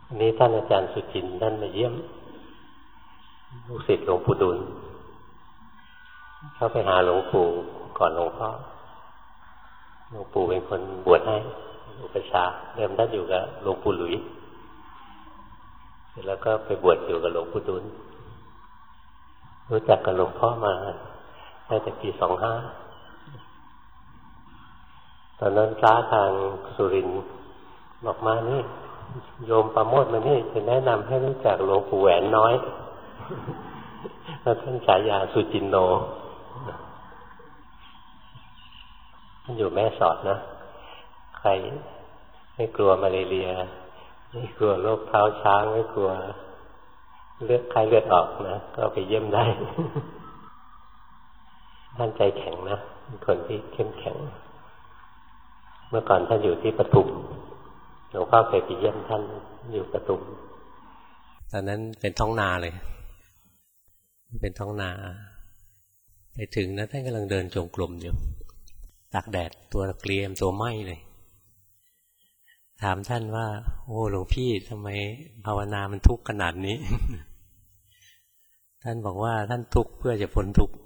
วันนี้ท่านอาจารย์สุจินต์ท่านมาเยี่ยมลูกศิษย์หลวงปู่ดูลเข้าไปหาหลวงปู่ก่อนหลวงพ่อหลวงปู่เป็นคนบวชให้อุปชฌาย์เดิมท่านอยู่กับหลวงปู่หลุยเสร็จแล้วก็ไปบวชอยู่กับหลวงปู่ดูลรู้จักกับหลวงพ่อมาตั้งแต่ปี25ตอนนั้นพระทางสุรินทร์บอกมานี่โยมประโมทมานี่จะแนะนำให้รู้จักหลวงปู่แหวนน้อยแล้วท่านฉายาสุจินโนท่านอยู่แม่สอดนะใครไม่กลัวมาเรียไม่กลัวโรคเท้าช้างไม่กลัวเลือดไข้เลือดออกนะก็ไปเยี่ยมได้ท่านใจแข็งนะเป็นคนที่เข้มแข็งเมื่อก่อนท่านอยู่ที่ปทุมหลวงพ่อเคยไปเยี่ยมท่านอยู่ปทุมตอนนั้นเป็นท้องนาเลยเป็นท้องนาไปถึงนะท่านกำลังเดินจงกรมอยู่ตากแดดตัวเกรียมตัวไหม้เลยถามท่านว่าโอ้หลวงพี่ทำไมภาวนามันทุกข์ขนาดนี้ ท่านบอกว่าท่านทุกข์เพื่อจะพ้นทุกข์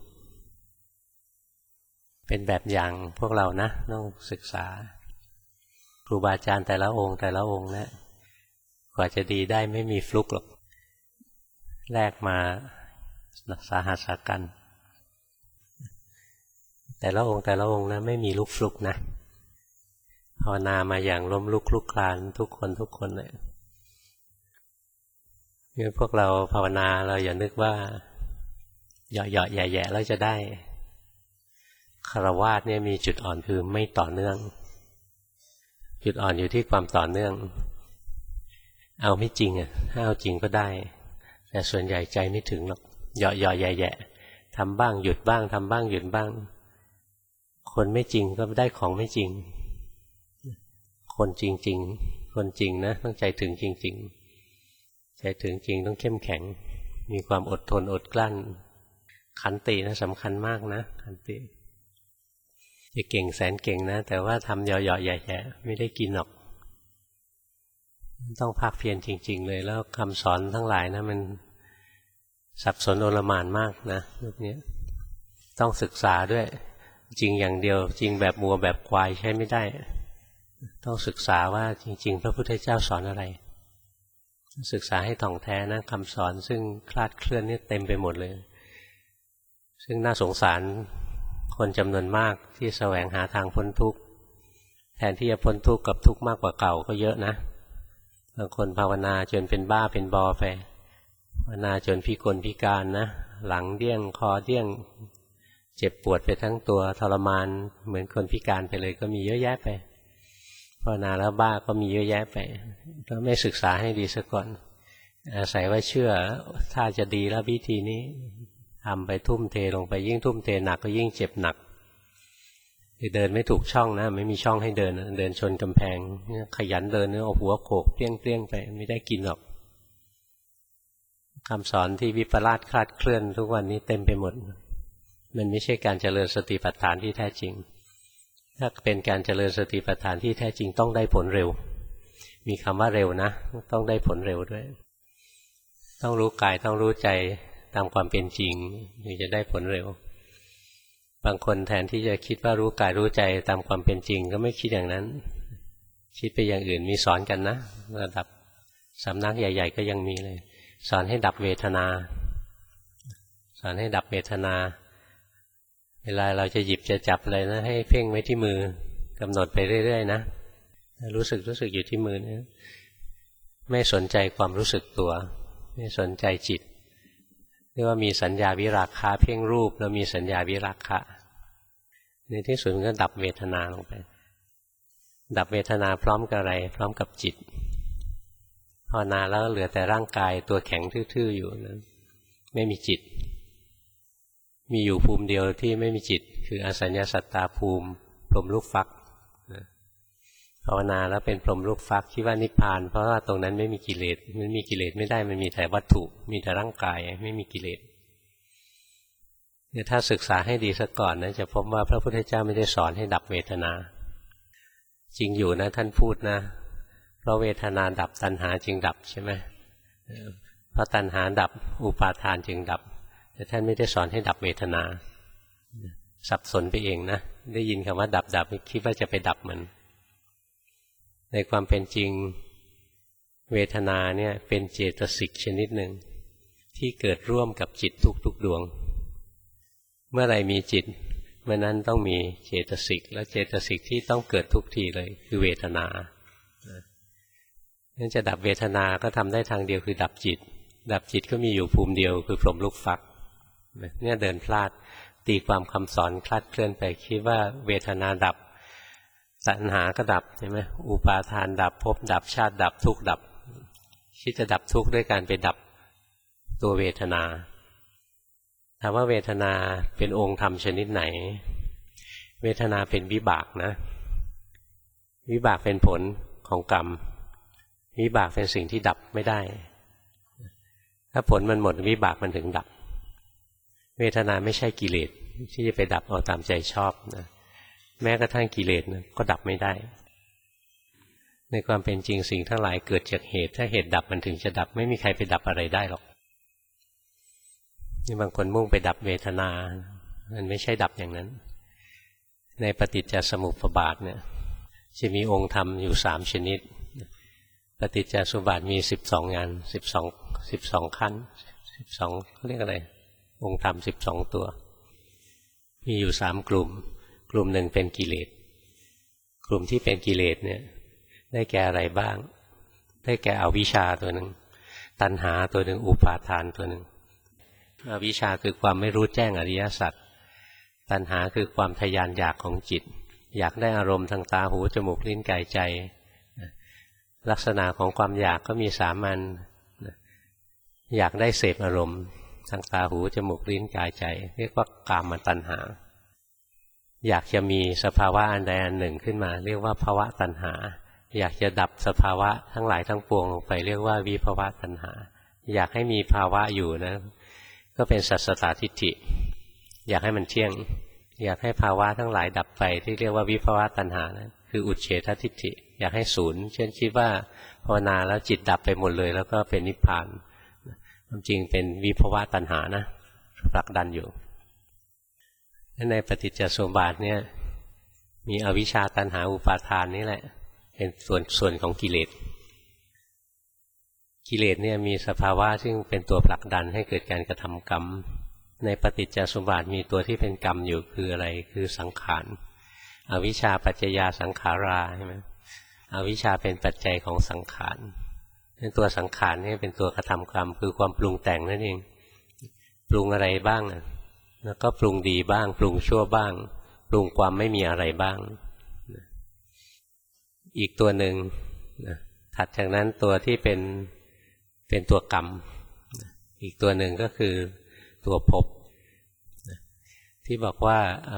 เป็นแบบอย่างพวกเรานะต้องศึกษาครูบาอาจารย์แต่ละองค์นะกว่าจะดีได้ไม่มีฟลุกหรอกแลกมาสาหัสสากันแต่ละองค์นะไม่มีลุกฟลุกนะภาวนามาอย่างล้มลุกคลุกคลานทุกคนเลยงั้นพวกเราภาวนาเราอย่านึกว่าเหยาะๆแย่ๆแล้วจะได้ฆราวาสเนี่ยมีจุดอ่อนคือไม่ต่อเนื่องจุดอ่อนอยู่ที่ความต่อเนื่องเอาไม่จริงอ่ะถ้าเอาจริงก็ได้แต่ส่วนใหญ่ใจไม่ถึงหรอกเหยาะๆแย่ๆทำบ้างหยุดบ้างทำบ้างหยุดบ้างคนไม่จริงก็ได้ของไม่จริงคนจริงๆคนจริงนะต้องใจถึงจริงๆใจถึงจริงต้องเข้มแข็งมีความอดทนอดกลั้นขันตินะสำคัญมากนะขันติจะเก่งแสนเก่งนะแต่ว่าทำเหยาะๆแย่ๆไม่ได้กินหรอกต้องภาคเพียรจริงๆเลยแล้วคำสอนทั้งหลายนะมันสับสนโอลหม่านมากนะยุคนี้ต้องศึกษาด้วยจริงอย่างเดียวจริงแบบวัวแบบควายใช้ไม่ได้ต้องศึกษาว่าจริงๆพระพุทธเจ้าสอนอะไรศึกษาให้ถ่องแท้นะคำสอนซึ่งคลาดเคลื่อนนี่เต็มไปหมดเลยซึ่งน่าสงสารคนจำนวนมากที่แสวงหาทางพ้นทุกข์แทนที่จะพ้นทุกข์กับทุกข์มากกว่าเก่าก็เยอะนะบางคนภาวนาจนเป็นบ้าเป็นบอไปภาวนาจนพิกลพิการนะหลังเดี้ยงคอเดี้ยงเจ็บปวดไปทั้งตัวทรมานเหมือนคนพิการไปเลยก็มีเยอะแยะไปภาวนาแล้วบ้าก็มีเยอะแยะไปก็ไม่ศึกษาให้ดีซะก่อนอาศัยว่าเชื่อถ้าจะดีแล้ววิธีนี้ทำไปทุ่มเทลงไปยิ่งทุ่มเทหนักก็ยิ่งเจ็บหนักเดินไม่ถูกช่องนะไม่มีช่องให้เดินเดินชนกำแพงขยันเดินเอาหัวโขกเปรี้ยงไปไม่ได้กินหรอกคำสอนที่วิปลาสคลาดเคลื่อนทุกวันนี้เต็มไปหมดมันไม่ใช่การเจริญสติปัฏฐานที่แท้จริงถ้าเป็นการเจริญสติปัฏฐานที่แท้จริงต้องได้ผลเร็วมีคำว่าเร็วนะต้องได้ผลเร็วด้วยต้องรู้กายต้องรู้ใจตามความเป็นจริงถึงจะได้ผลเร็วบางคนแทนที่จะคิดว่ารู้กายรู้ใจตามความเป็นจริงก็ไม่คิดอย่างนั้นคิดไปอย่างอื่นมีสอนกันนะระดับสำนักใหญ่ๆก็ยังมีเลยสอนให้ดับเวทนาสอนให้ดับเวทนาเวลาเราจะหยิบจะจับอะไรนะให้เพ่งไว้ที่มือกำหนดไปเรื่อยๆนะรู้สึกอยู่ที่มือนะไม่สนใจความรู้สึกตัวไม่สนใจจิตเรียกว่ามีสัญญาวิราคะเพ่งรูปแล้วมีสัญญาวิราคะในที่สุดมันก็ดับเวทนาลงไปดับเวทนาพร้อมกับอะไรพร้อมกับจิตภาวนาแล้วเหลือแต่ร่างกายตัวแข็งทื่อๆอยู่นะไม่มีจิตมีอยู่ภูมิเดียวที่ไม่มีจิตคืออสัญญาสัตตาภูมิพรหมลูกฟักภาวนาแล้วเป็นพรหมลูกฟักคิดว่านิพพานเพราะว่าตรงนั้นไม่มีกิเลสมันมีกิเลสไม่ได้มันมีแต่วัตถุมีแต่ร่างกายไม่มีกิเลสเนี่ยถ้าศึกษาให้ดีซะก่อนนะจะพบว่าพระพุทธเจ้าไม่ได้สอนให้ดับเวทนาจริงอยู่นะท่านพูดนะเพราะเวทนาดับตัณหาจึงดับใช่ไหมเพราะตัณหาดับอุปาทานจึงดับแต่ท่านไม่ได้สอนให้ดับเวทนาสับสนไปเองนะได้ยินคำว่าดับดับคิดว่าจะไปดับมันในความเป็นจริงเวทนาเนี่ยเป็นเจตสิกชนิดหนึ่งที่เกิดร่วมกับจิตทุกๆดวงเมื่อไรมีจิตเมื่อนั้นต้องมีเจตสิกและเจตสิกที่ต้องเกิดทุกทีเลยคือเวทนางั้นจะดับเวทนาก็ทำได้ทางเดียวคือดับจิตดับจิตก็มีอยู่ภูมิเดียวคือพรหมลูกฟักเนี่ยเดินพลาดตีความคำสอนคลาดเคลื่อนไปคิดว่าเวทนาดับตัณหาก็ดับใช่ไหมอุปาทานดับภพดับชาติดับทุกข์ดับคิดจะดับทุกข์ด้วยการไปดับตัวเวทนาถามว่าเวทนาเป็นองค์ธรรมชนิดไหนเวทนาเป็นวิบากนะวิบากเป็นผลของกรรมวิบากเป็นสิ่งที่ดับไม่ได้ถ้าผลมันหมดวิบากมันถึงดับเวทนาไม่ใช่กิเลสที่จะไปดับเอาตามใจชอบนะแม้กระทั่งกิเลสนะก็ดับไม่ได้ในความเป็นจริงสิ่งทั้งหลายเกิดจากเหตุถ้าเหตุดับมันถึงจะดับไม่มีใครไปดับอะไรได้หรอกนี่บางคนมุ่งไปดับเวทนามันไม่ใช่ดับอย่างนั้นในปฏิจจสมุปบาทเนี่ยจะมีองค์ธรรมอยู่3ชนิดปฏิจจสมุปบาทมี12งาน12ขั้น12เขาเรียกอะไรองค์ธรรม12ตัวมีอยู่3กลุ่มกลุ่มหนึ่งเป็นกิเลสกลุ่มที่เป็นกิเลสเนี่ยได้แก่อะไรบ้างได้แก่อวิชชาตัวหนึ่งตัณหาตัวหนึ่งอุปาทานตัวหนึ่งอวิชชาคือความไม่รู้แจ้งอริยสัจตัณหาคือความทยานอยากของจิตอยากได้อารมณ์ทางตาหูจมูกลิ้นกายใจลักษณะของความอยากก็มี3อันอยากได้เสพอารมณ์ทางตาหูจมูกลิ้นกายใจเรียกว่ากามตัณหาอยากจะมีสภาวะอันใดอันหนึ่งขึ้นมาเรียกว่าภวตัณหาอยากจะดับสภาวะทั้งหลายทั้งปวงลงไปเรียกว่าวิภวตัณหาอยากให้มีภาวะอยู่นะก็เป็นสัสสตทิฏฐิอยากให้มันเที่ยงอยากให้ภาวะทั้งหลายดับไปที่เรียกว่าวิภวตัณหานะคืออุเฉททิฏฐิอยากให้ศูนย์เช่นคิดว่าภาวนาแล้วจิตดับไปหมดเลยแล้วก็เป็นนิพพานความจริงเป็นวิภวตัณหานะผลักดันอยู่ในปฏิจจสมุปบาทเนี่ยมีอวิชชาตัณหาอุปาทานนี่แหละเป็นส่วนของกิเลสกิเลสเนี่ยมีสภาวะซึ่งเป็นตัวผลักดันให้เกิดการกระทำกรรมในปฏิจจสมุปบาทมีตัวที่เป็นกรรมอยู่คืออะไรคือสังขารอวิชชาปัจจยาสังขาราใช่ไหมอวิชชาเป็นปัจจัยของสังขารตัวสังขารนี่เป็นตัวกระทำกรรมคือความปรุงแต่งนั่นเองปรุงอะไรบ้างแล้วก็ปรุงดีบ้างปรุงชั่วบ้างปรุงความไม่มีอะไรบ้างอีกตัวหนึ่งถัดจากนั้นตัวที่เป็นตัวกรรมอีกตัวหนึ่งก็คือตัวภพที่บอกว่า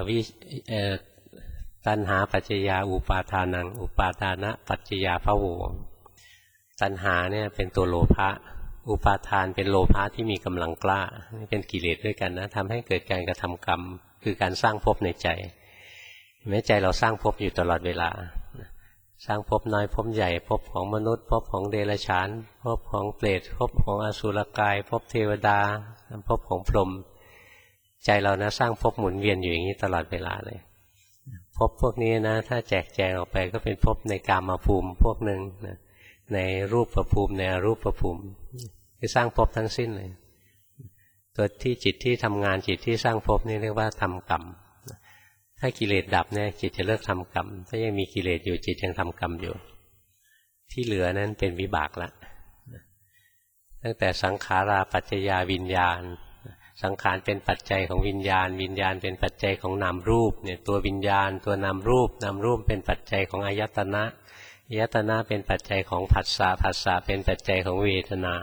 ตัณหาปัจจยาอุปาทานังอุปาทานะปัจจยาภโวตัณหาเนี่ยเป็นตัวโลภะอุปาทานเป็นโลภะที่มีกำลังกล้าเป็นกิเลสด้วยกันนะทำให้เกิดการกระทำกรรมคือการสร้างภพในใจแม้ใจเราสร้างภพอยู่ตลอดเวลาสร้างภพน้อยภพใหญ่ภพของมนุษย์ภพของเดรัจฉานภพของเปรตภพของอสุรกายภพเทวดาภพของพรหมใจเรานะสร้างภพหมุนเวียนอยู่อย่างนี้ตลอดเวลาเลยภพพวกนี้นะถ้าแจกแจงออกไปก็เป็นภพในกามภูมิพวกหนึ่งนะในรูปภูมิในอรูปภูมิคือสร้างภพทั้งสิ้นเลยตัวที่จิตที่ทำงานจิตที่สร้างภพนี่เรียกว่าทำกรรมถ้ากิเลสดับเนี่ยจิตจะเลิกทำกรรมถ้ายังมีกิเลสอยู่จิตยังทำกรรมอยู่ที่เหลือนั้นเป็นวิบากละตั้งแต่สังขาราปัจจยาวิญญาณสังขารเป็นปัจจัยของวิญญาณวิญญาณเป็นปัจจัยของนามรูปเนี่ยตัววิญญาณตัวนามรูปนามรูปเป็นปัจจัยของอายตนะอายตนะเป็นปัจจัยของผัสสะผัสสะเป็นปัจจัยของเวทนา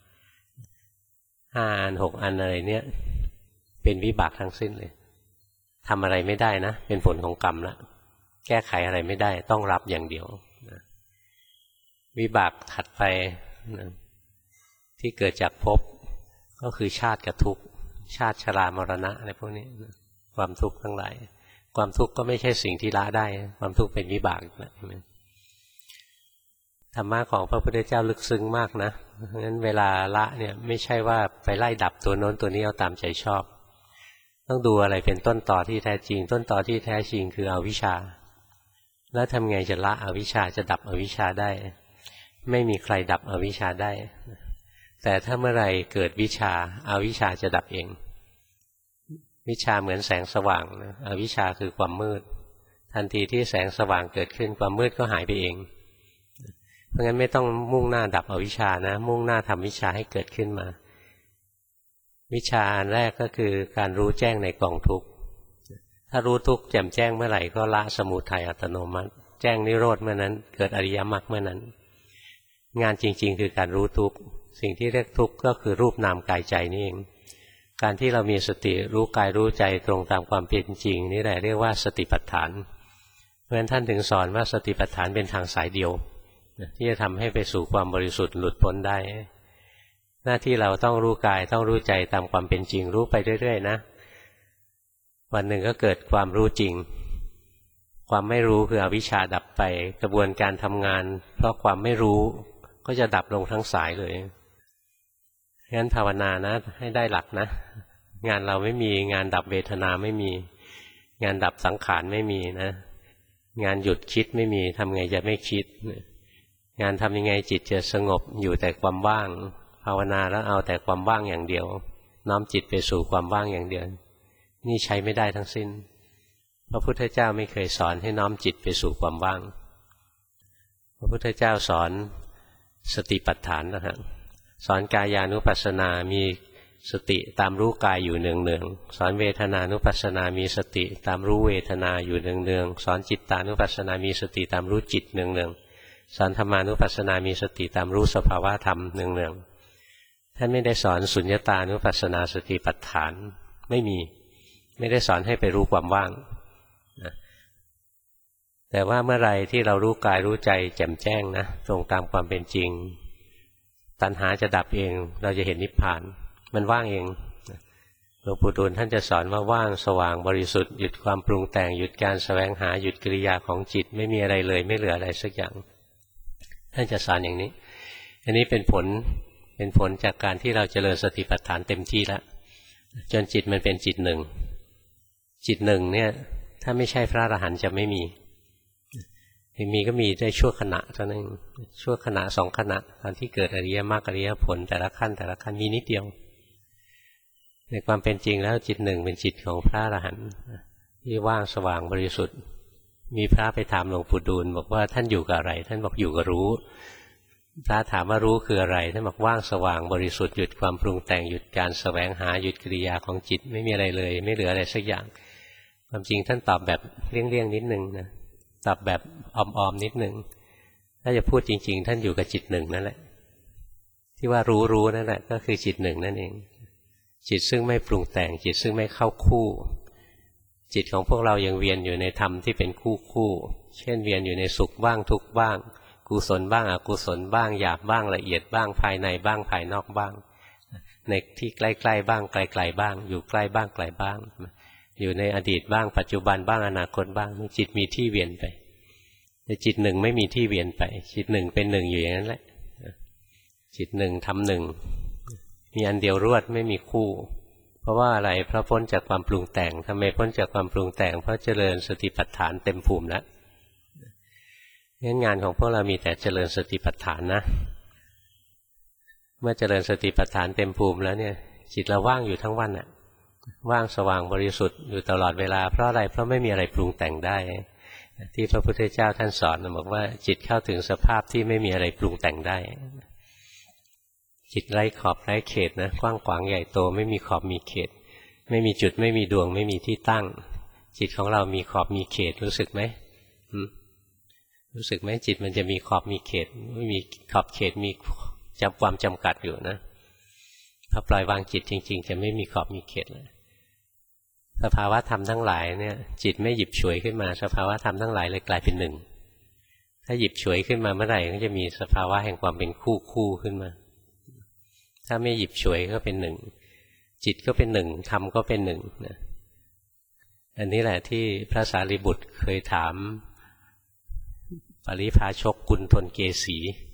5 อัน 6 อันอะไรเนี่ยเป็นวิบากทั้งสิ้นเลยทำอะไรไม่ได้นะเป็นผลของกรรมละแก้ไขอะไรไม่ได้ต้องรับอย่างเดียวนะวิบากถัดไปนะที่เกิดจากภพก็คือชาติกับทุกข์ชาติชรามรณะอะไรพวกนี้นะความทุกข์ทั้งหลายความทุกข์ก็ไม่ใช่สิ่งที่ละได้ความทุกข์เป็นวิบากนะธรรมะของพระพุทธเจ้าลึกซึ้งมากนะเพราะฉะนั้นเวลาละเนี่ยไม่ใช่ว่าไปไล่ดับตัวโน้นตัวนี้เอาตามใจชอบต้องดูอะไรเป็นต้นตอที่แท้จริงต้นตอที่แท้จริงคืออวิชชาแล้วทำไงจะละอวิชชาจะดับอวิชชาได้ไม่มีใครดับอวิชชาได้แต่ถ้าเมื่อไรเกิดวิชาอวิชชาจะดับเองวิชาเหมือนแสงสว่างอวิชชาคือความมืดทันทีที่แสงสว่างเกิดขึ้นความมืดก็หายไปเองเพราะงั้นไม่ต้องมุ่งหน้าดับอวิชชานะมุ่งหน้าทำวิชาให้เกิดขึ้นมาวิชาอันแรกก็คือการรู้แจ้งในกองทุกข์ถ้ารู้ทุกข์แจ่มแจ้งเมื่อไหร่ก็ละสมุทัยอัตโนมัติแจ้งนิโรธเมื่อนั้นเกิดอริยมรรคเมื่อนั้นงานจริงๆคือการรู้ทุกข์สิ่งที่เรียกทุกข์ก็คือรูปนามกายใจนี่เองการที่เรามีสติรู้กายรู้ใจตรงตามความเป็นจริงนี่แหละเรียกว่าสติปัฏฐานเพราะฉะนั้นท่านถึงสอนว่าสติปัฏฐานเป็นทางสายเดียวที่จะทำให้ไปสู่ความบริสุทธิ์หลุดพ้นได้หน้าที่เราต้องรู้กายต้องรู้ใจตามความเป็นจริงรู้ไปเรื่อยๆนะวันหนึ่งก็เกิดความรู้จริงความไม่รู้คืออวิชชาดับไปกระบวนการทำงานเพราะความไม่รู้ก็จะดับลงทั้งสายเลยงั้นภาวนานะให้ได้หลักนะงานเราไม่มีงานดับเวทนาไม่มีงานดับสังขารไม่มีนะงานหยุดคิดไม่มีทำไงจะไม่คิดงานทำยังไงจิตจะสงบอยู่แต่ความว่างภาวนาแล้วเอาแต่ความว่างอย่างเดียวน้อมจิตไปสู่ความว่างอย่างเดียวนี่ใช้ไม่ได้ทั้งสิ้นพระพุทธเจ้าไม่เคยสอนให้น้อมจิตไปสู่ความว่างพระพุทธเจ้าสอนสติปัฏฐานนะฮะสอนกายานุปัสสนามีสติตามรู้กายอยู่เนืองๆสอนเวทนานุปัสสนามีสติตามรู้เวทนาอยู่เนืองๆสอนจิตตานุปัสสนามีสติตามรู้จิตเนืองๆสอนธรรมานุปัสสนามีสติตามรู้สภาวะธรรมเนืองๆท่านไม่ได้สอนสุญญตานุปัสสนาสติปัฏฐานไม่ได้สอนให้ไปรู้ความว่างนะแต่ว่าเมื่อไรที่เรารู้กายรู้ใจแจ่มแจ้งนะตรงตามความเป็นจริงตัณหาจะดับเองเราจะเห็นนิพพานมันว่างเองหลวงปู่ดูลท่านจะสอนว่าว่างสว่างบริสุทธิ์หยุดความปรุงแต่งหยุดการแสวงหาหยุดกิริยาของจิตไม่มีอะไรเลยไม่เหลืออะไรสักอย่างท่านจะสอนอย่างนี้อันนี้เป็นผลจากการที่เราเจริญสติปัฏฐานเต็มที่แล้วจนจิตมันเป็นจิตหนึ่งเนี่ยถ้าไม่ใช่พระอรหันต์จะไม่มีก็มีได้ชั่วขณะเท่านั้นชั่วขณะสองขณะตอนที่เกิดอริยมรรคอริยผลแต่ละขั้นมีนิดเดียวในความเป็นจริงแล้วจิตหนึ่งเป็นจิตของพระอรหันต์ที่ว่างสว่างบริสุทธิ์มีพระไปถามหลวงปู่ดูลบอกว่าท่านอยู่กับอะไรท่านบอกอยู่กับรู้พระถามว่ารู้คืออะไรท่านบอกว่างสว่างบริสุทธิ์หยุดความปรุงแต่งหยุดการแสวงหาหยุดกิริยาของจิตไม่มีอะไรเลยไม่เหลืออะไรสักอย่างความจริงท่านตอบแบบเลี่ยงๆนิดนึงนะตอบแบบออมๆนิดนึงถ้าจะพูดจริงๆท่านอยู่กับจิตหนึ่งนั่นแหละที่ว่ารู้นั่นแหละก็คือจิตหนึ่งนั่นเองจิตซึ่งไม่ปรุงแต่งจิตซึ่งไม่เข้าคู่จิตของพวกเรายังเวียนอยู่ในธรรมที่เป็นคู่เช่นเวียนอยู่ในสุขบ้างทุกข์บ้างกุศลบ้างอกุศลบ้างหยาบบ้างละเอียดบ้างภายในบ้างภายนอกบ้างในที่ใกล้ๆบ้างไกลๆบ้างอยู่ใกล้บ้างไกลบ้างอยู่ในอดีตบ้างปัจจุบันบ้างอนาคตบ้างจิตมีที่เวียนไปแต่จิตหนึ่งไม่มีที่เวียนไปจิตหนึ่งเป็นหนึ่งอยู่อย่างนั้นแหละจิตหนึ่งทำหนึ่งมีอันเดียวรวดไม่มีคู่เพราะว่าอะไรเพราะพ้นจากความปรุงแต่งทำไมพ้นจากความปรุงแต่งเพราะเจริญสติปัฏฐานเต็มภูมิแล้วงั้นงานของพวกเรามีแต่เจริญสติปัฏฐานนะเมื่อเจริญสติปัฏฐานเต็มภูมิแล้วเนี่ยจิตเราว่างอยู่ทั้งวันน่ะว่างสว่างบริสุทธิ์อยู่ตลอดเวลาเพราะอะไรเพราะไม่มีอะไรปรุงแต่งได้ที่พระพุทธเจ้าท่านสอนบอกว่าจิตเข้าถึงสภาพที่ไม่มีอะไรปรุงแต่งได้จิตไร้ขอบไร้เขตนะกว้างขวางใหญ่โตไม่มีขอบมีเขตไม่มีจุดไม่มีดวงไม่มีที่ตั้งจิตของเรามีขอบมีเขตรู้สึกไหมรู้สึกไหมจิตมันจะมีขอบมีเขตไม่มีขอบเขตมีความจำกัดอยู่นะพอปล่อยวางจิตจริงๆจะไม่มีขอบมีเขตเลยสภาวะธรรมทั้งหลายเนี่ยจิตไม่หยิบฉวยขึ้นมาสภาวะธรรมทั้งหลายเลยกลายเป็นหนึ่งถ้าหยิบฉวยขึ้นมาเมื่อไหร่ก็จะมีสภาวะแห่งความเป็นคู่ขึ้นมาถ้าไม่หยิบฉวยก็เป็นหนึ่งจิตก็เป็นหนึ่งธรรมก็เป็นหนึ่งนะอันนี้แหละที่พระสารีบุตรเคยถามปริภาชกกุณฑลเกสี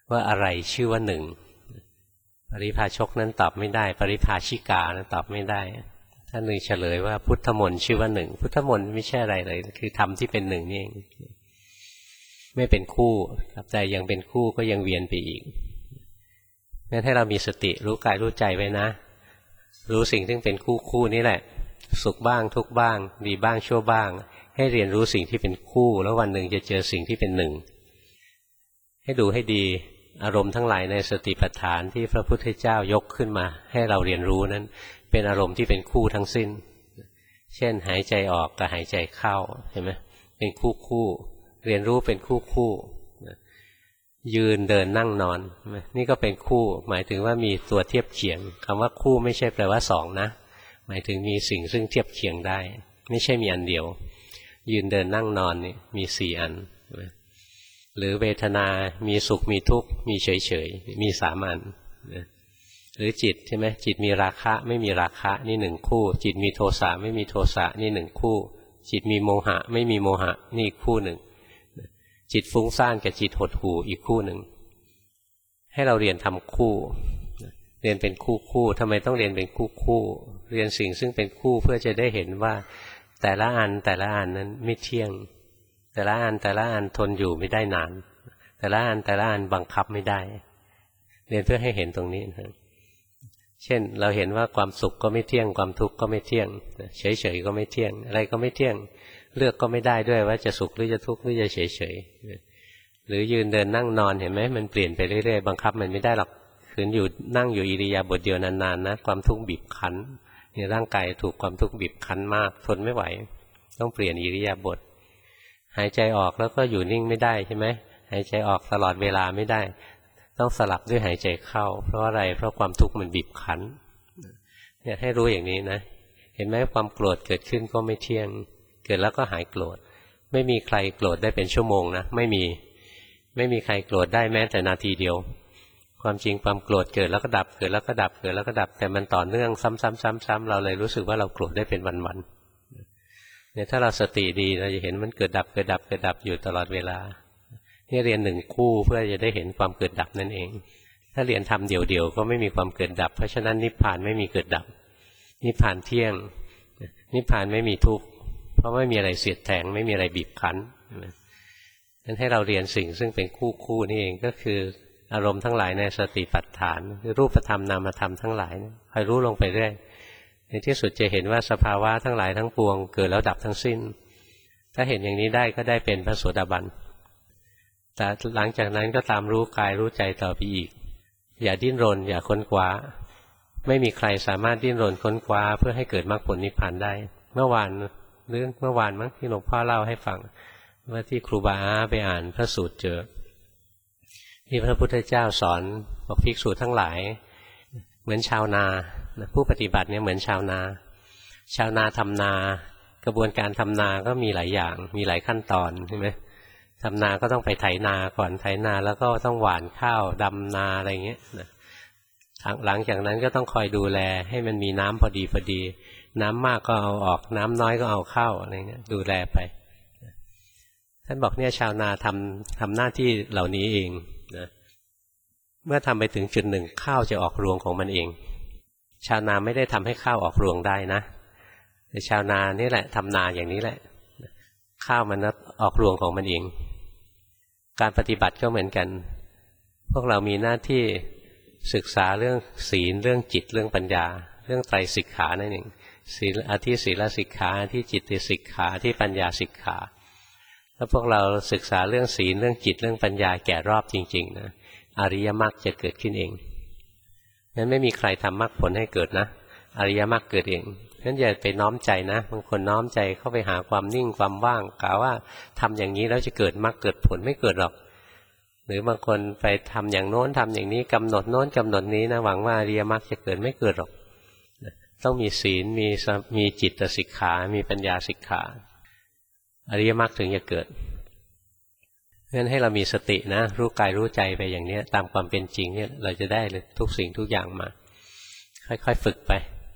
ว่าอะไรชื่อว่าหนึ่งปริภาชกนั้นตอบไม่ได้ปริภาชิกานั้นตอบไม่ได้ท่านหนึ่งเฉลยว่าพุทธมนต์ชื่อว่าหนึ่งพุทธมนต์ไม่ใช่อะไรเลยคือธรรมที่เป็นหนึ่งนี่เองไม่เป็นคู่แต่ยังเป็นคู่ก็ยังเวียนไปอีกงั้นให้เรามีสติรู้กายรู้ใจไว้นะรู้สิ่งที่เป็นคู่นี่แหละสุขบ้างทุกข์บ้างดีบ้างชั่วบ้างให้เรียนรู้สิ่งที่เป็นคู่แล้ววันหนึ่งจะเจอสิ่งที่เป็นหนึ่งให้ดูให้ดีอารมณ์ทั้งหลายในสติปัฏฐานที่พระพุทธเจ้ายกขึ้นมาให้เราเรียนรู้นั้นเป็นอารมณ์ที่เป็นคู่ทั้งสิ้นเช่นหายใจออกกับหายใจเข้าเห็นไหมเป็นคู่เรียนรู้เป็นคู่ยืนเดินนั่งนอนนี่ก็เป็นคู่หมายถึงว่ามีตัวเทียบเคียงคำว่าคู่ไม่ใช่แปลว่าสองนะหมายถึงมีสิ่งซึ่งเทียบเคียงได้ไม่ใช่มีอันเดียวยืนเดินนั่งนอนนี่มี4 อันหรือเวทนามีสุขมีทุกข์มีเฉยๆมี3 อันหรือจิตใช่ไหมจิตมีราคะไม่มีราคะนี่1 คู่จิตมีโทสะไม่มีโทสะนี่1 คู่จิตมีโมหะไม่มีโมหะนี่อีกคู่หนึ่งจิตฟุ้งซ่านกับจิตหดหู่อีกคู่หนึ่งให้เราเรียนทำคู่เรียนเป็นคู่ทำไมต้องเรียนเป็นคู่เรียนสิ่งซึ่งเป็นคู่เพื่อจะได้เห็นว่าแต่ละอันนั้นไม่เที่ยงแต่ละอันทนอยู่ไม่ได้นานแต่ละอันบังคับไม่ได้เรียนเพื่อให้เห็นตรงนี้นะเช่นเราเห็นว่าความสุขก็ไม่เที่ยงความทุกข์ก็ไม่เที่ยงเฉยๆก็ไม่เที่ยงอะไรก็ไม่เที่ยงเลือกก็ไม่ได้ด้วยว่าจะสุขหรือจะทุกข์หรือจะเฉยๆหรือยืนเดินนั่งนอนเห็นไหมมันเปลี่ยนไปเรื่อยๆบังคับมันไม่ได้หรอกขืนอยู่นั่งอยู่อิริยาบถเดียวนานๆนะความทุกข์บีบคั้นเนี่ยร่างกายถูกความทุกข์บีบคั้นมากทนไม่ไหวต้องเปลี่ยนอิริยาบถหายใจออกแล้วก็อยู่นิ่งไม่ได้ใช่ไหมหายใจออกตลอดเวลาไม่ได้ต้องสลับด้วยหายใจเข้าเพราะอะไรเพราะความทุกข์มันบีบคั้นเนี่ยให้รู้อย่างนี้นะเห็นไหมความโกรธเกิดขึ้นก็ไม่เที่ยงเกิดแล้วก็หายโกรธไม่มีใครโกรธได้เป็นชั่วโมงนะไม่มีใครโกรธได้แม้แต่นาทีเดียวความจริงความโกรธเกิดแล้วก็ดับเกิดแล้วก็ดับเกิดแล้วก็ดับแต่มันต่อเนื่องซ้ำๆเราเลยรู้สึกว่าเราโกรธได้เป็นวันๆเนี่ยถ้าเราสติดีเราจะเห็นมันเกิดดับอยู่ตลอดเวลานี่เรียน1 คู่เพื่อจะได้เห็นความเกิดดับนั่นเองถ้าเรียนทำเดี่ยวๆก็ไม่มีความเกิดดับเพราะฉะนั้นนิพพานไม่มีเกิดดับนิพพานเที่ยงนิพพานไม่มีทุกข์เพราะไม่มีอะไรเสียดแทงไม่มีอะไรบีบคั้นนั้นให้เราเรียนสิ่งซึ่งเป็นคู่นี่เองก็คืออารมณ์ทั้งหลายในสติปัฏฐานคือรูปธรรมนามธรรมทั้งหลายคอยรู้ลงไปเรื่อยในที่สุดจะเห็นว่าสภาวะทั้งหลายทั้งปวงเกิดแล้วดับทั้งสิ้นถ้าเห็นอย่างนี้ได้ก็ได้เป็นพระโสดาบันแต่หลังจากนั้นก็ตามรู้กายรู้ใจต่อไปอีกอย่าดิ้นรนอย่าค้นคว้าไม่มีใครสามารถดิ้นรนค้นคว้าเพื่อให้เกิดมรรคผลนิพพานได้เมื่อวานมั้งที่หลวงพ่อเล่าให้ฟังว่าที่ครูบาไปอ่านพระสูตรเจอที่พระพุทธเจ้าสอนบอกภิกษุทั้งหลายเหมือนชาวนาผู้ปฏิบัติเนี่ยเหมือนชาวนาทำนากระบวนการทำนาก็มีหลายอย่างมีหลายขั้นตอนใช่ไหมทำนาก็ต้องไปไถนาก่อนไถนาแล้วก็ต้องหว่านข้าวดำนาอะไรเงี้ยหลังจากนั้นก็ต้องคอยดูแลให้มันมีน้ำพอดีน้ำมากก็เอาออกน้ำน้อยก็เอาเข้าอะไรเงี้ยดูแลไปท่านบอกเนี่ยชาวนาทำหน้าที่เหล่านี้เองนะเมื่อทำไปถึงจุดหนึ่งข้าวจะออกรวงของมันเองชาวนาไม่ได้ทำให้ข้าวออกรวงได้นะแต่ชาวนานี่แหละทำนาอย่างนี้แหละข้าวมันออกรวงของมันเองการปฏิบัติก็เหมือนกันพวกเรามีหน้าที่ศึกษาเรื่องศีลเรื่องจิตเรื่องปัญญาเรื่องไตรสิกขานั่นเองศีลอธิศีลสิกขาอธิจิตติสิกขาอธิปัญญาสิกขาถ้าพวกเราศึกษาเรื่องศีลเรื่องจิตเรื่องปัญญาแก่รอบจริงๆนะอริยมรรคจะเกิดขึ้นเองนั้นไม่มีใครทำมรรคผลให้เกิดนะอริยมรรคเกิดเองงั้นอย่าไปน้อมใจนะบางคนน้อมใจเข้าไปหาความนิ่งความว่างกล่าวว่าทำอย่างนี้แล้วจะเกิดมรรคเกิดผลไม่เกิดหรอกหรือบางคนไปทำอย่างโน้นทำอย่างนี้กำหนดโน้นกำหนดนี้นะหวังว่าอริยมรรคจะเกิดไม่เกิดหรอกต้องมีศีลมีจิตสิกขามีปัญญาสิกขาอริยมรรคถึงจะเกิดงั้นให้เรามีสตินะรู้กายรู้ใจไปอย่างนี้ตามความเป็นจริงเนี่ยเราจะได้เลยทุกสิ่งทุกอย่างมาค่อยๆฝึกไป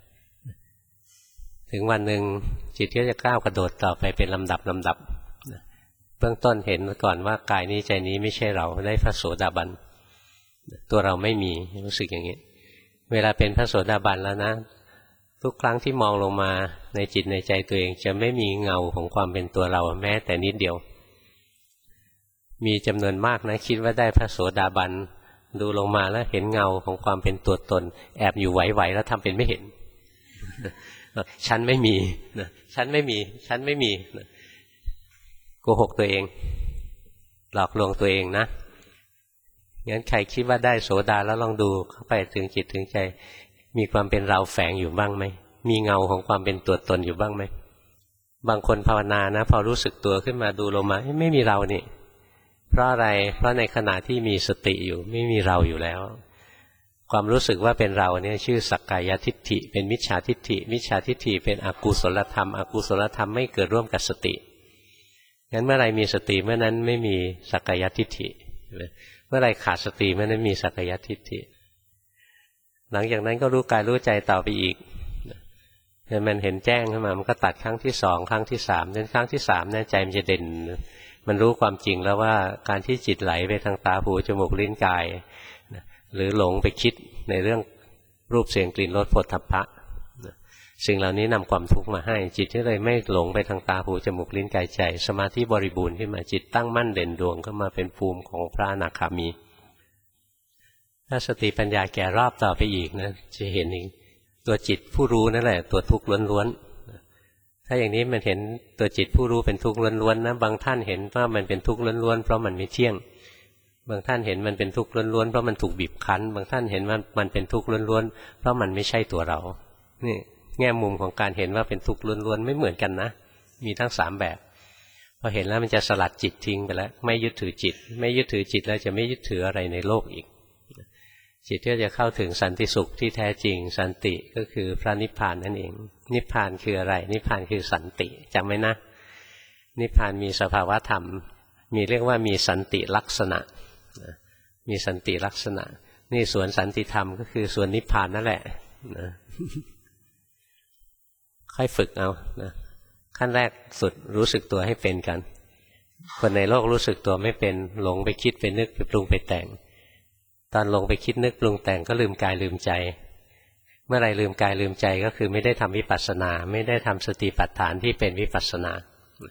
ถึงวันหนึ่งจิตก็จะก้าวกระโดดต่อไปเป็นลำดับเบื้องต้นเห็นก่อนว่ากายนี้ใจนี้ไม่ใช่เราได้พระโสดาบันตัวเราไม่มีรู้สึกอย่างนี้เวลาเป็นพระโสดาบันแล้วนะทุกครั้งที่มองลงมาในจิตในใจตัวเองจะไม่มีเงาของความเป็นตัวเราแม้แต่นิดเดียวมีจำนวนมากนะคิดว่าได้พระโสดาบันดูลงมาแล้วเห็นเงาของความเป็นตัวตนแอบอยู่ไหวๆแล้วทำเป็นไม่เห็นฉันไม่มีฉันไม่มีฉันไม่มีโกหกตัวเองหลอกลวงตัวเองนะงั้นใครคิดว่าได้โสดาแล้วลองดูเข้าไปถึงจิตถึงใจมีความเป็นเราแฝงอยู่บ้างไหมมีเงาของความเป็นตัวตนอยู่บ้างไหมบางคนภาวนานะพอรู้สึกตัวขึ้นมาดูลงมาไม่มีเรานี่เพราะอะไรเพราะในขณะที่มีสติอยู่ไม่มีเราอยู่แล้วความรู้สึกว่าเป็นเราเนี่ยชื่อสักกายทิฏฐิเป็นมิจฉาทิฏฐิมิจฉาทิฏฐิเป็นอกุศลธรรมอกุศลธรรมไม่เกิดร่วมกับสติงั้นเมื่อไรมีสติเมื่อนั้นไม่มีสักกายทิฏฐิเมื่อไรขาดสติเมื่อนั้นมีสักกายทิฏฐิหลังจากนั้นก็รู้กายรู้ใจต่อไปอีกมันเห็นแจ้งขึ้นมามันก็ตัดครั้งที่สองครั้งที่สามจนครั้งที่สามเนี่ยใจมันจะเด่นมันรู้ความจริงแล้วว่าการที่จิตไหลไปทางตาหูจมูกลิ้นกายหรือหลงไปคิดในเรื่องรูปเสียงกลิ่นรสโผฏฐัพพะสิ่งเหล่านี้นำความทุกข์มาให้จิตที่เลยไม่หลงไปทางตาหูจมูกลิ้นกายใจสมาธิบริบูรณ์ขึ้นมาจิตตั้งมั่นเด่นดวงก็มาเป็นภูมิของพระอนาคามีถ้าสติปัญญาแก่รอบต่อไปอีกนะจะเห็นอีกตัวจิตผู้รู้นั่นแหละตัวทุกข์ล้วนๆถ้าอย่างนี้มันเห็นตัวจิตผู้รู้เป็นทุกข์ล้วนๆนะบางท่านเห็นว่ามันเป็นทุกข์ล้วนๆเพราะมันไม่เที่ยงบางท่านเห็นมันเป็นทุกข์ล้วนๆเพราะมันถูกบีบคั้นบางท่านเห็นว่ามันเป็นทุกข์ล้วนๆเพราะมันไม่ใช่ตัวเรานี่แง่มุมของการเห็นว่าเป็นทุกข์ล้วนๆไม่เหมือนกันนะมีทั้ง3แบบพอเห็นแล้วมันจะสลัดจิตทิ้งไปแล้วไม่ยึดถือจิตไม่ยึดถือจิตแล้วจะไม่ยึดถืออะไรในโลกอีกจิตก็จะเข้าถึงสันติสุขที่แท้จริงสันติก็คือพระนิพพานนั่นเองนิพพานคืออะไรนิพพานคือสันติจำไว้นะนิพพานมีสภาวะธรรมมีเรียกว่ามีสันติลักษณะมีสันติลักษณะนี่ส่วนสันติธรรมก็คือส่วนนิพพานนั่นแหละนะค่อยฝึกเอานะขั้นแรกสุดรู้สึกตัวให้เป็นกันคนในโลกรู้สึกตัวไม่เป็นหลงไปคิดไปนึกไปปรุงไปแต่งตอนลงไปคิดนึกปรุงแต่งก็ลืมกายลืมใจเมื่อไรลืมกายลืมใจก็คือไม่ได้ทำวิปัสสนาไม่ได้ทำสติปัฏฐานที่เป็นวิปัสสนา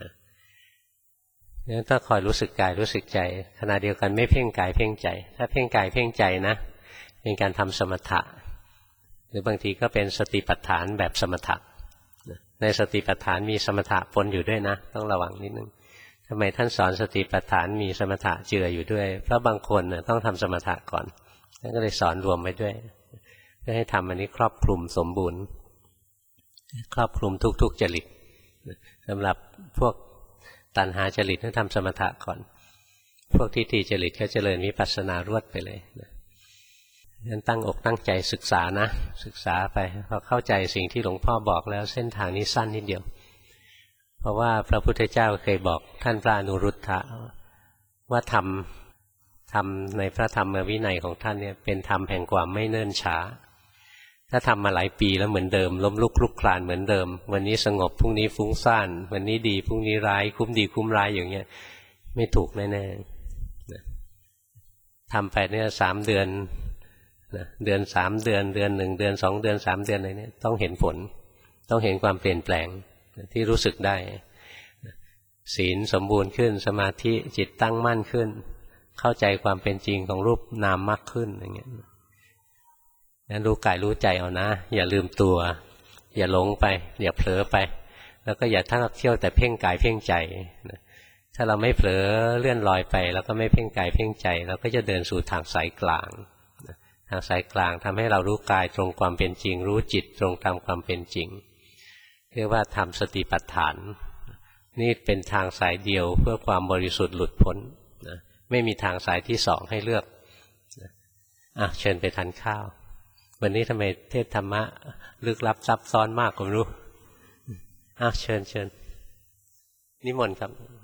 เนี่ยต้องคอยรู้สึกกายรู้สึกใจขณะเดียวกันไม่เพ่งกายเพ่งใจถ้าเพ่งกายเพ่งใจนะเป็นการทำสมถะหรือบางทีก็เป็นสติปัฏฐานแบบสมถะในสติปัฏฐานมีสมถะปนอยู่ด้วยนะต้องระวังนิดนึงทำไมท่านสอนสติปัฏฐานมีสมถะเจืออยู่ด้วยเพราะบางคนต้องทำสมถะก่อนท่านก็เลยสอนรวมไว้ด้วยเพื่อให้ทำอันนี้ครอบคลุมสมบูรณ์ครอบคลุมทุกๆจริตสำหรับพวกตัณหาจริตต้องทำสมถะก่อนพวกทิฏฐิจริตก็เจริญวิปัสสนารวดไปเลยงั้นตั้งอกตั้งใจศึกษานะศึกษาไปพอเข้าใจสิ่งที่หลวงพ่อบอกแล้วเส้นทางนี้สั้นนิดเดียวเพราะว่าพระพุทธเจ้าเคยบอกท่านพระอนุรุทธะว่าธรรมในพระธรรมวินัยของท่านเนี่ยเป็นธรรมแห่งความไม่เนิ่นช้าถ้าทำมาหลายปีแล้วเหมือนเดิมล้มลุกคลุกคลานเหมือนเดิมวันนี้สงบพรุ่งนี้ฟุ้งซ่านวันนี้ดีพรุ่งนี้ร้ายคุ้มดีคุ้มร้ายอย่างเงี้ยไม่ถูกแน่ๆทำไปเนี่ย3 เดือนเดือน3 เดือนเดือน1 เดือน2 เดือน3 เดือนอะไรเนี่ยต้องเห็นผลต้องเห็นความเปลี่ยนแปลงที่รู้สึกได้ศีลสมบูรณ์ขึ้นสมาธิจิตตั้งมั่นขึ้นเข้าใจความเป็นจริงของรูปนามมากขึ้นอย่างเงี้ยงั้นรู้กายรู้ใจเอานะอย่าลืมตัวอย่าหลงไปอย่าเผลอไปแล้วก็อย่าท่าเที่ยวแต่เพ่งกายเพ่งใจถ้าเราไม่เผลอเลื่อนลอยไปแล้วก็ไม่เพ่งกายเพ่งใจเราก็จะเดินสู่ทางสายกลางทางสายกลางทำให้เรารู้กายตรงความเป็นจริงรู้จิตตรงตามความเป็นจริงเรียกว่าทำสติปัฏฐานนี่เป็นทางสายเดียวเพื่อความบริสุทธิ์หลุดพ้นนะไม่มีทางสายที่2ให้เลือกเชิญไปทานข้าววันนี้ทำไมเทศธรรมะลึกลับซับซ้อนมากก็ไม่รู้เชิญนิมนต์ครับ